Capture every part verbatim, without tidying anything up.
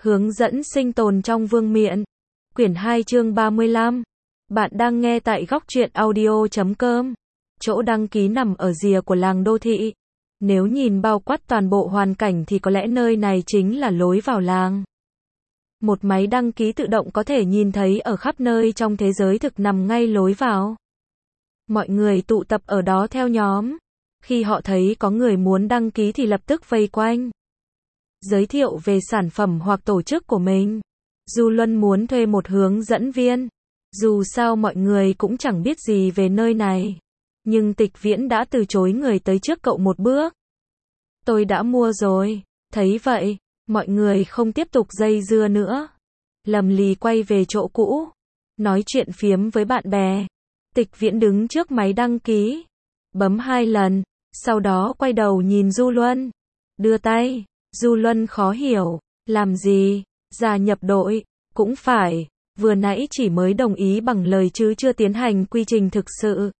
Hướng dẫn sinh tồn trong vương miện. Quyển hai chương ba mươi lăm. Bạn đang nghe tại góc truyện audio chấm com. Chỗ đăng ký nằm ở rìa của làng đô thị. Nếu nhìn bao quát toàn bộ hoàn cảnh thì có lẽ nơi này chính là lối vào làng. Một máy đăng ký tự động có thể nhìn thấy ở khắp nơi trong thế giới thực nằm ngay lối vào. Mọi người tụ tập ở đó theo nhóm. Khi họ thấy có người muốn đăng ký thì lập tức vây quanh. Giới thiệu về sản phẩm hoặc tổ chức của mình. Du Luân muốn thuê một hướng dẫn viên. Dù sao mọi người cũng chẳng biết gì về nơi này. Nhưng Tịch Viễn đã từ chối người tới trước cậu một bước. Tôi đã mua rồi. Thấy vậy, mọi người không tiếp tục dây dưa nữa. Lầm lì quay về chỗ cũ. Nói chuyện phiếm với bạn bè. Tịch Viễn đứng trước máy đăng ký. Bấm hai lần. Sau đó quay đầu nhìn Du Luân. Đưa tay. Du Luân khó hiểu. Làm gì? Gia nhập đội. Cũng phải. Vừa nãy chỉ mới đồng ý bằng lời chứ chưa tiến hành quy trình thực sự.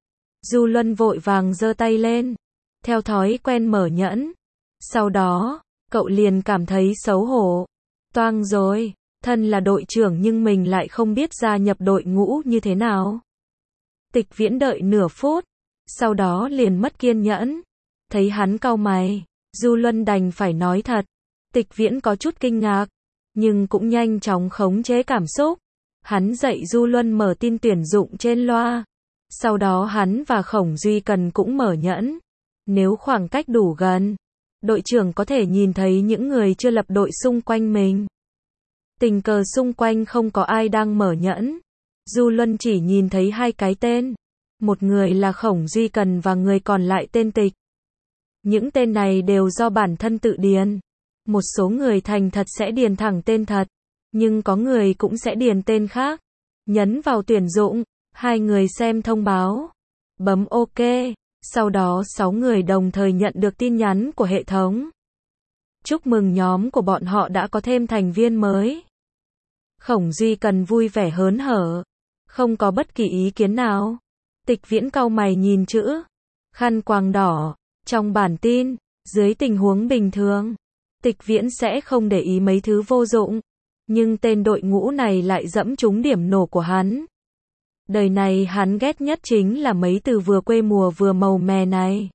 Du Luân vội vàng giơ tay lên. Theo thói quen mở nhẫn. Sau đó, cậu liền cảm thấy xấu hổ. Toang rồi. Thân là đội trưởng nhưng mình lại không biết gia nhập đội ngũ như thế nào. Tịch Viễn đợi nửa phút. Sau đó liền mất kiên nhẫn. Thấy hắn cau mày. Du Luân đành phải nói thật. Tịch Viễn có chút kinh ngạc. Nhưng cũng nhanh chóng khống chế cảm xúc. Hắn dạy Du Luân mở tin tuyển dụng trên loa. Sau đó hắn và Khổng Duy Cần cũng mở nhẫn. Nếu khoảng cách đủ gần, đội trưởng có thể nhìn thấy những người chưa lập đội xung quanh mình. Tình cờ xung quanh không có ai đang mở nhẫn. Du Luân chỉ nhìn thấy hai cái tên. Một người là Khổng Duy Cần và người còn lại tên Tịch. Những tên này đều do bản thân tự điền. Một số người thành thật sẽ điền thẳng tên thật. Nhưng có người cũng sẽ điền tên khác. Nhấn vào tuyển dụng. Hai người xem thông báo. Bấm OK. Sau đó sáu người đồng thời nhận được tin nhắn của hệ thống. Chúc mừng nhóm của bọn họ đã có thêm thành viên mới. Khổng Duy Cần vui vẻ hớn hở. Không có bất kỳ ý kiến nào. Tịch Viễn cau mày nhìn chữ. Khăn quàng đỏ. Trong bản tin, dưới tình huống bình thường, Tịch Viễn sẽ không để ý mấy thứ vô dụng. Nhưng tên đội ngũ này lại dẫm trúng điểm nổ của hắn. Đời này hắn ghét nhất chính là mấy từ vừa quê mùa vừa màu mè này.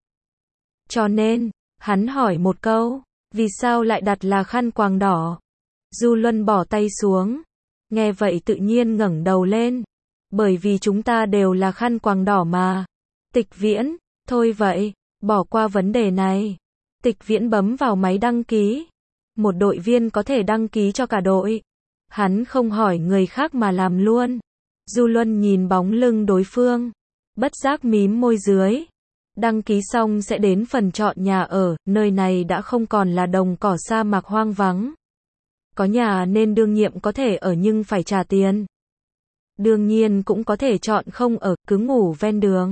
Cho nên, hắn hỏi một câu, vì sao lại đặt là khăn quàng đỏ? Du Luân bỏ tay xuống. Nghe vậy tự nhiên ngẩng đầu lên. Bởi vì chúng ta đều là khăn quàng đỏ mà. Tịch Viễn, thôi vậy, bỏ qua vấn đề này. Tịch Viễn bấm vào máy đăng ký. Một đội viên có thể đăng ký cho cả đội. Hắn không hỏi người khác mà làm luôn. Du Luân nhìn bóng lưng đối phương. Bất giác mím môi dưới. Đăng ký xong sẽ đến phần chọn nhà ở. Nơi này đã không còn là đồng cỏ sa mạc hoang vắng. Có nhà nên đương nhiệm có thể ở nhưng phải trả tiền. Đương nhiên cũng có thể chọn không ở, cứ ngủ ven đường.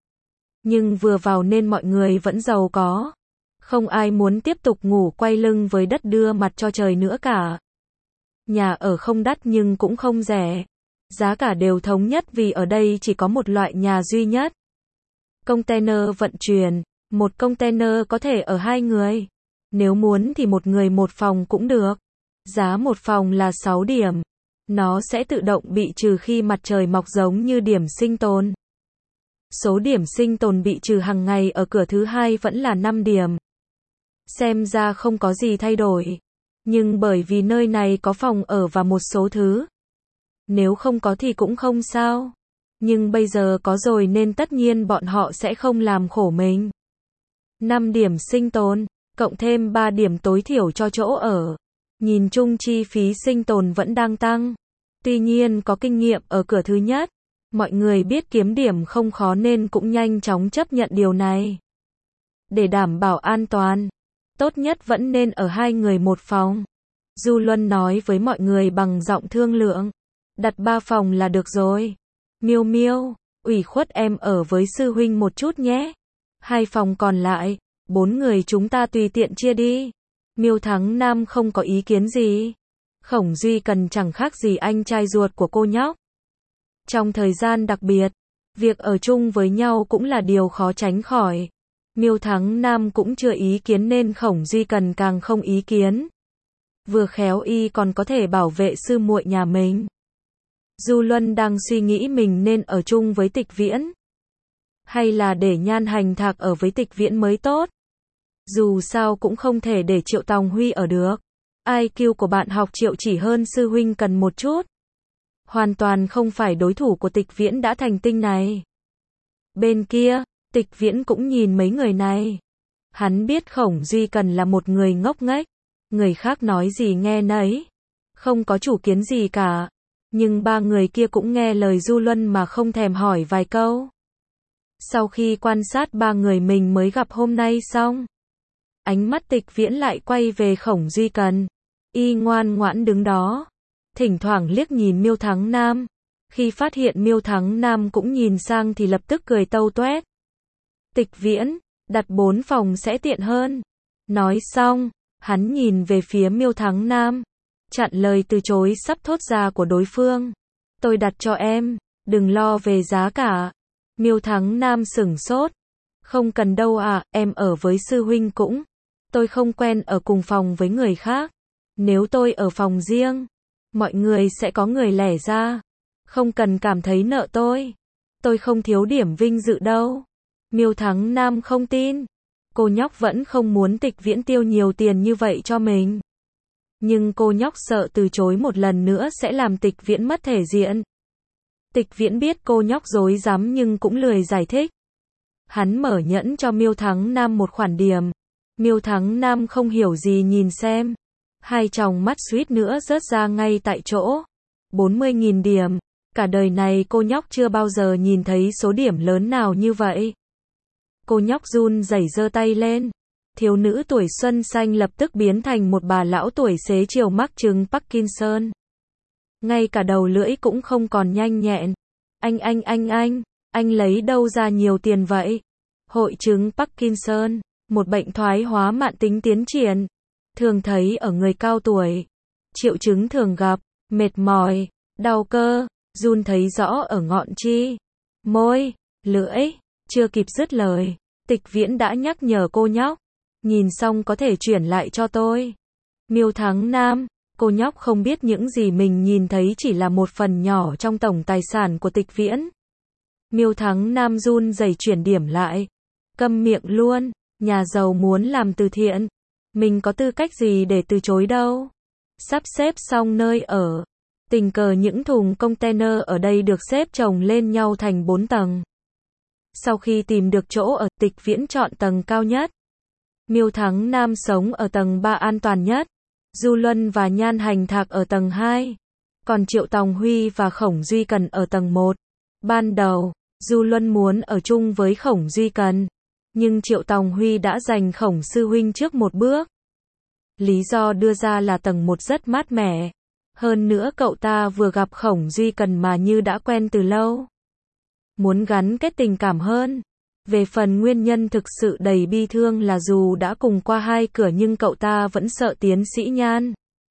Nhưng vừa vào nên mọi người vẫn giàu có. Không ai muốn tiếp tục ngủ quay lưng với đất đưa mặt cho trời nữa cả. Nhà ở không đắt nhưng cũng không rẻ. Giá cả đều thống nhất vì ở đây chỉ có một loại nhà duy nhất. Container vận chuyển. Một container có thể ở hai người. Nếu muốn thì một người một phòng cũng được. Giá một phòng là sáu điểm. Nó sẽ tự động bị trừ khi mặt trời mọc giống như điểm sinh tồn. Số điểm sinh tồn bị trừ hàng ngày ở cửa thứ hai vẫn là năm điểm. Xem ra không có gì thay đổi. Nhưng bởi vì nơi này có phòng ở và một số thứ. Nếu không có thì cũng không sao. Nhưng bây giờ có rồi nên tất nhiên bọn họ sẽ không làm khổ mình. năm điểm sinh tồn, cộng thêm ba điểm tối thiểu cho chỗ ở. Nhìn chung chi phí sinh tồn vẫn đang tăng. Tuy nhiên có kinh nghiệm ở cửa thứ nhất. Mọi người biết kiếm điểm không khó nên cũng nhanh chóng chấp nhận điều này. Để đảm bảo an toàn, tốt nhất vẫn nên ở hai người một phòng. Du Luân nói với mọi người bằng giọng thương lượng. Đặt ba phòng là được rồi. Miêu Miêu, ủy khuất em ở với sư huynh một chút nhé. Hai phòng còn lại, bốn người chúng ta tùy tiện chia đi. Miêu Thắng Nam không có ý kiến gì. Khổng Duy Cần chẳng khác gì anh trai ruột của cô nhóc. Trong thời gian đặc biệt, việc ở chung với nhau cũng là điều khó tránh khỏi. Miêu Thắng Nam cũng chưa ý kiến nên Khổng Duy Cần càng không ý kiến. Vừa khéo y còn có thể bảo vệ sư muội nhà mình. Du Luân đang suy nghĩ mình nên ở chung với Tịch Viễn, hay là để Nhan Hành Thạc ở với Tịch Viễn mới tốt. Dù sao cũng không thể để Triệu Tòng Huy ở được. i kiu của bạn học Triệu chỉ hơn sư huynh cần một chút. Hoàn toàn không phải đối thủ của Tịch Viễn đã thành tinh này. Bên kia, Tịch Viễn cũng nhìn mấy người này. Hắn biết Khổng Duy Cần là một người ngốc nghếch, người khác nói gì nghe nấy, không có chủ kiến gì cả. Nhưng ba người kia cũng nghe lời Du Luân mà không thèm hỏi vài câu. Sau khi quan sát ba người mình mới gặp hôm nay xong, ánh mắt Tịch Viễn lại quay về Khổng Duy Cần. Y ngoan ngoãn đứng đó, thỉnh thoảng liếc nhìn Miêu Thắng Nam. Khi phát hiện Miêu Thắng Nam cũng nhìn sang thì lập tức cười tâu toét. Tịch Viễn, đặt bốn phòng sẽ tiện hơn. Nói xong, hắn nhìn về phía Miêu Thắng Nam, chặn lời từ chối sắp thốt ra của đối phương. Tôi đặt cho em, đừng lo về giá cả. Miêu Thắng Nam sửng sốt. Không cần đâu à, em ở với sư huynh cũng. Tôi không quen ở cùng phòng với người khác. Nếu tôi ở phòng riêng, mọi người sẽ có người lẻ ra. Không cần cảm thấy nợ tôi. Tôi không thiếu điểm vinh dự đâu. Miêu Thắng Nam không tin. Cô nhóc vẫn không muốn Tịch Viễn tiêu nhiều tiền như vậy cho mình. Nhưng cô nhóc sợ từ chối một lần nữa sẽ làm Tịch Viễn mất thể diện. Tịch Viễn biết cô nhóc dối dám nhưng cũng lười giải thích. Hắn mở nhẫn cho Miêu Thắng Nam một khoản điểm. Miêu Thắng Nam không hiểu gì nhìn xem. Hai tròng mắt suýt nữa rớt ra ngay tại chỗ. bốn mươi nghìn điểm. Cả đời này cô nhóc chưa bao giờ nhìn thấy số điểm lớn nào như vậy. Cô nhóc run rẩy giơ tay lên. Thiếu nữ tuổi xuân xanh lập tức biến thành một bà lão tuổi xế chiều mắc chứng Parkinson. Ngay cả đầu lưỡi cũng không còn nhanh nhẹn. Anh anh anh anh, anh lấy đâu ra nhiều tiền vậy? Hội chứng Parkinson, một bệnh thoái hóa mãn tính tiến triển, thường thấy ở người cao tuổi. Triệu chứng thường gặp, mệt mỏi, đau cơ, run thấy rõ ở ngọn chi, môi, lưỡi. Chưa kịp dứt lời, Tịch Viễn đã nhắc nhở cô nhóc. Nhìn xong có thể chuyển lại cho tôi. Miêu Thắng Nam, cô nhóc không biết những gì mình nhìn thấy chỉ là một phần nhỏ trong tổng tài sản của Tịch Viễn. Miêu Thắng Nam run rẩy chuyển điểm lại. Câm miệng luôn, nhà giàu muốn làm từ thiện. Mình có tư cách gì để từ chối đâu. Sắp xếp xong nơi ở. Tình cờ những thùng container ở đây được xếp chồng lên nhau thành bốn tầng. Sau khi tìm được chỗ ở, Tịch Viễn chọn tầng cao nhất. Miêu Thắng Nam sống ở tầng ba an toàn nhất. Du Luân và Nhan Hành Thạc ở tầng hai. Còn Triệu Tòng Huy và Khổng Duy Cần ở tầng một. Ban đầu, Du Luân muốn ở chung với Khổng Duy Cần. Nhưng Triệu Tòng Huy đã giành Khổng sư huynh trước một bước. Lý do đưa ra là tầng một rất mát mẻ. Hơn nữa cậu ta vừa gặp Khổng Duy Cần mà như đã quen từ lâu. Muốn gắn kết tình cảm hơn. Về phần nguyên nhân thực sự đầy bi thương là dù đã cùng qua hai cửa nhưng cậu ta vẫn sợ tiến sĩ Nhan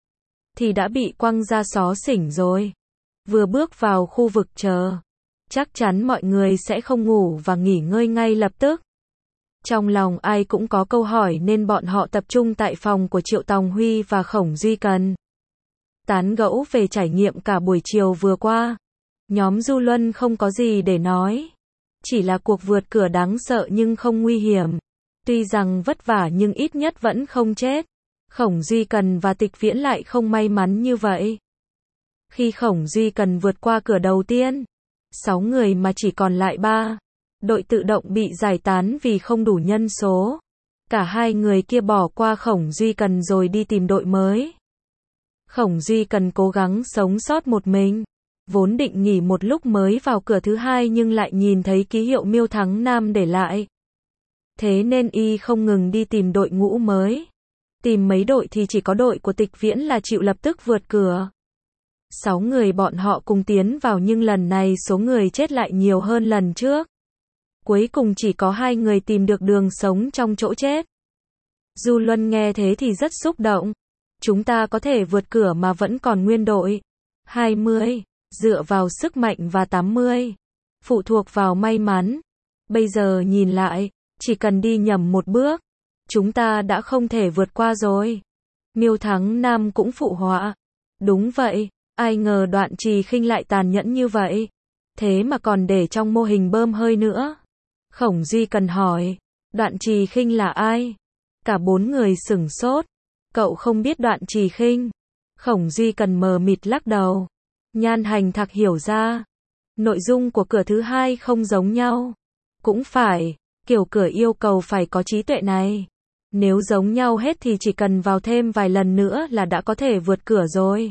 thì đã bị quăng ra xó xỉnh rồi. Vừa bước vào khu vực chờ, chắc chắn mọi người sẽ không ngủ và nghỉ ngơi ngay lập tức. Trong lòng ai cũng có câu hỏi nên bọn họ tập trung tại phòng của Triệu Tòng Huy và Khổng Duy Cần. Tán gẫu về trải nghiệm cả buổi chiều vừa qua. Nhóm Du Luân không có gì để nói. Chỉ là cuộc vượt cửa đáng sợ nhưng không nguy hiểm. Tuy rằng vất vả nhưng ít nhất vẫn không chết. Khổng Duy Cần và Tịch Viễn lại không may mắn như vậy. Khi Khổng Duy Cần vượt qua cửa đầu tiên, sáu người mà chỉ còn lại ba. Đội tự động bị giải tán vì không đủ nhân số. Cả hai người kia bỏ qua Khổng Duy Cần rồi đi tìm đội mới. Khổng Duy Cần cố gắng sống sót một mình. Vốn định nghỉ một lúc mới vào cửa thứ hai nhưng lại nhìn thấy ký hiệu Miêu Thắng Nam để lại. Thế nên y không ngừng đi tìm đội ngũ mới. Tìm mấy đội thì chỉ có đội của Tịch Viễn là chịu lập tức vượt cửa. Sáu người bọn họ cùng tiến vào nhưng lần này số người chết lại nhiều hơn lần trước. Cuối cùng chỉ có hai người tìm được đường sống trong chỗ chết. Du Luân nghe thế thì rất xúc động. Chúng ta có thể vượt cửa mà vẫn còn nguyên đội. hai mươi. Dựa vào sức mạnh và tám mươi. Phụ thuộc vào may mắn. Bây giờ nhìn lại, chỉ cần đi nhầm một bước, chúng ta đã không thể vượt qua rồi. Miêu Thắng Nam cũng phụ họa. Đúng vậy, ai ngờ Đoạn Trì Khinh lại tàn nhẫn như vậy. Thế mà còn để trong mô hình bơm hơi nữa. Khổng Duy Cần hỏi, Đoạn Trì Khinh là ai? Cả bốn người sửng sốt. Cậu không biết Đoạn Trì Khinh? Khổng Duy Cần mờ mịt lắc đầu. Nhan Hành Thạc hiểu ra. Nội dung của cửa thứ hai không giống nhau. Cũng phải, kiểu cửa yêu cầu phải có trí tuệ này. Nếu giống nhau hết thì chỉ cần vào thêm vài lần nữa là đã có thể vượt cửa rồi.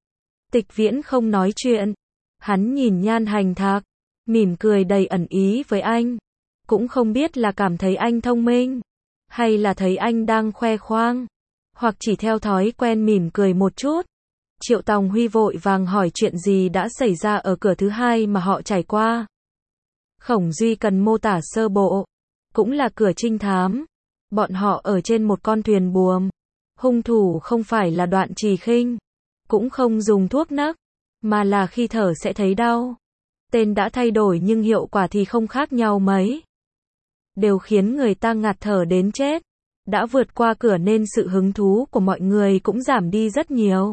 Tịch Viễn không nói chuyện. Hắn nhìn Nhan Hành Thạc, mỉm cười đầy ẩn ý với anh. Cũng không biết là cảm thấy anh thông minh, hay là thấy anh đang khoe khoang, hoặc chỉ theo thói quen mỉm cười một chút. Triệu Tòng Huy vội vàng hỏi chuyện gì đã xảy ra ở cửa thứ hai mà họ trải qua. Khổng Duy Cần mô tả sơ bộ. Cũng là cửa trinh thám. Bọn họ ở trên một con thuyền buồm. Hung thủ không phải là Đoạn Trì Khinh, cũng không dùng thuốc nắc, mà là khi thở sẽ thấy đau. Tên đã thay đổi nhưng hiệu quả thì không khác nhau mấy. Đều khiến người ta ngạt thở đến chết. Đã vượt qua cửa nên sự hứng thú của mọi người cũng giảm đi rất nhiều.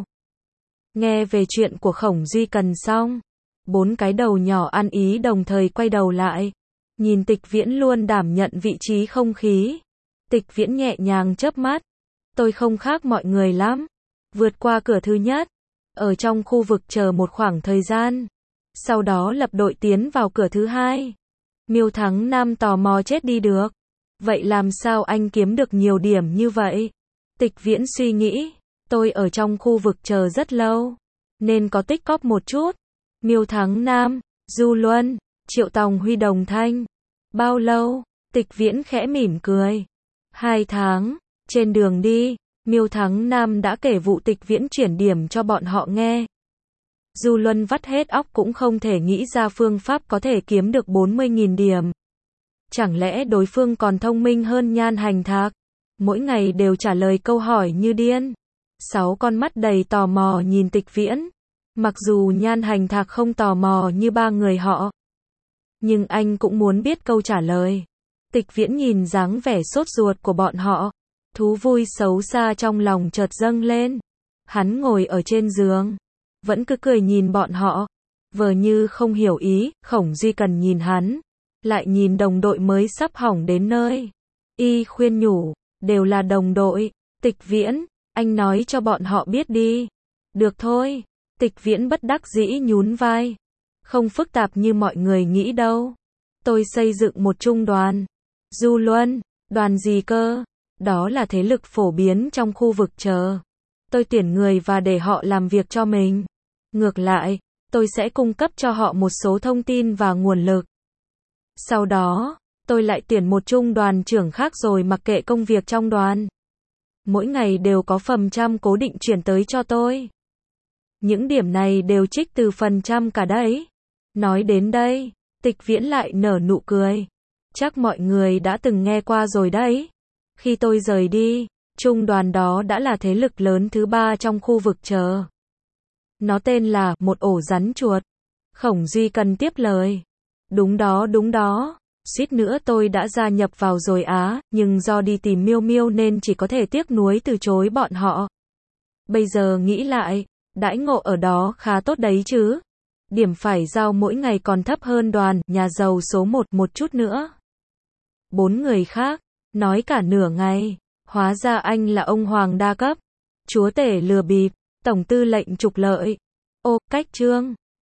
Nghe về chuyện của Khổng Duy Cần xong, bốn cái đầu nhỏ ăn ý đồng thời quay đầu lại. Nhìn Tịch Viễn luôn đảm nhận vị trí không khí. Tịch Viễn nhẹ nhàng chớp mắt. Tôi không khác mọi người lắm. Vượt qua cửa thứ nhất, ở trong khu vực chờ một khoảng thời gian. Sau đó lập đội tiến vào cửa thứ hai. Miêu Thắng Nam tò mò chết đi được. Vậy làm sao anh kiếm được nhiều điểm như vậy? Tịch Viễn suy nghĩ. Tôi ở trong khu vực chờ rất lâu, nên có tích cóp một chút. Miêu Thắng Nam, Du Luân, Triệu Tòng Huy đồng thanh. Bao lâu? Tịch Viễn khẽ mỉm cười. Hai tháng. Trên đường đi, Miêu Thắng Nam đã kể vụ Tịch Viễn chuyển điểm cho bọn họ nghe. Du Luân vắt hết óc cũng không thể nghĩ ra phương pháp có thể kiếm được bốn mươi nghìn điểm. Chẳng lẽ đối phương còn thông minh hơn Nhan Hành Thạc? Mỗi ngày đều trả lời câu hỏi như điên. Sáu con mắt đầy tò mò nhìn Tịch Viễn. Mặc dù Nhan Hành Thạc không tò mò như ba người họ, nhưng anh cũng muốn biết câu trả lời. Tịch Viễn nhìn dáng vẻ sốt ruột của bọn họ. Thú vui xấu xa trong lòng chợt dâng lên. Hắn ngồi ở trên giường, vẫn cứ cười nhìn bọn họ. Vờ như không hiểu ý, Khổng Duy Cần nhìn hắn, lại nhìn đồng đội mới sắp hỏng đến nơi. Y khuyên nhủ, đều là đồng đội. Tịch Viễn, anh nói cho bọn họ biết đi. Được thôi. Tịch Viễn bất đắc dĩ nhún vai. Không phức tạp như mọi người nghĩ đâu. Tôi xây dựng một trung đoàn. Du Luân, đoàn gì cơ? Đó là thế lực phổ biến trong khu vực chờ. Tôi tuyển người và để họ làm việc cho mình. Ngược lại, tôi sẽ cung cấp cho họ một số thông tin và nguồn lực. Sau đó, tôi lại tuyển một trung đoàn trưởng khác rồi mặc kệ công việc trong đoàn. Mỗi ngày đều có phần trăm cố định chuyển tới cho tôi. Những điểm này đều trích từ phần trăm cả đấy. Nói đến đây, Tịch Viễn lại nở nụ cười. Chắc mọi người đã từng nghe qua rồi đấy. Khi tôi rời đi, trung đoàn đó đã là thế lực lớn thứ ba trong khu vực chờ. Nó tên là một ổ rắn chuột. Khổng Duy Cần tiếp lời. Đúng đó đúng đó. Suýt nữa tôi đã gia nhập vào rồi á, nhưng do đi tìm Miêu Miêu nên chỉ có thể tiếc nuối từ chối bọn họ. Bây giờ nghĩ lại, đãi ngộ ở đó khá tốt đấy chứ. Điểm phải giao mỗi ngày còn thấp hơn đoàn nhà giàu số một một chút nữa. Bốn người khác nói cả nửa ngày, hóa ra anh là ông hoàng đa cấp, chúa tể lừa bịp, tổng tư lệnh trục lợi. Ô, cách trương.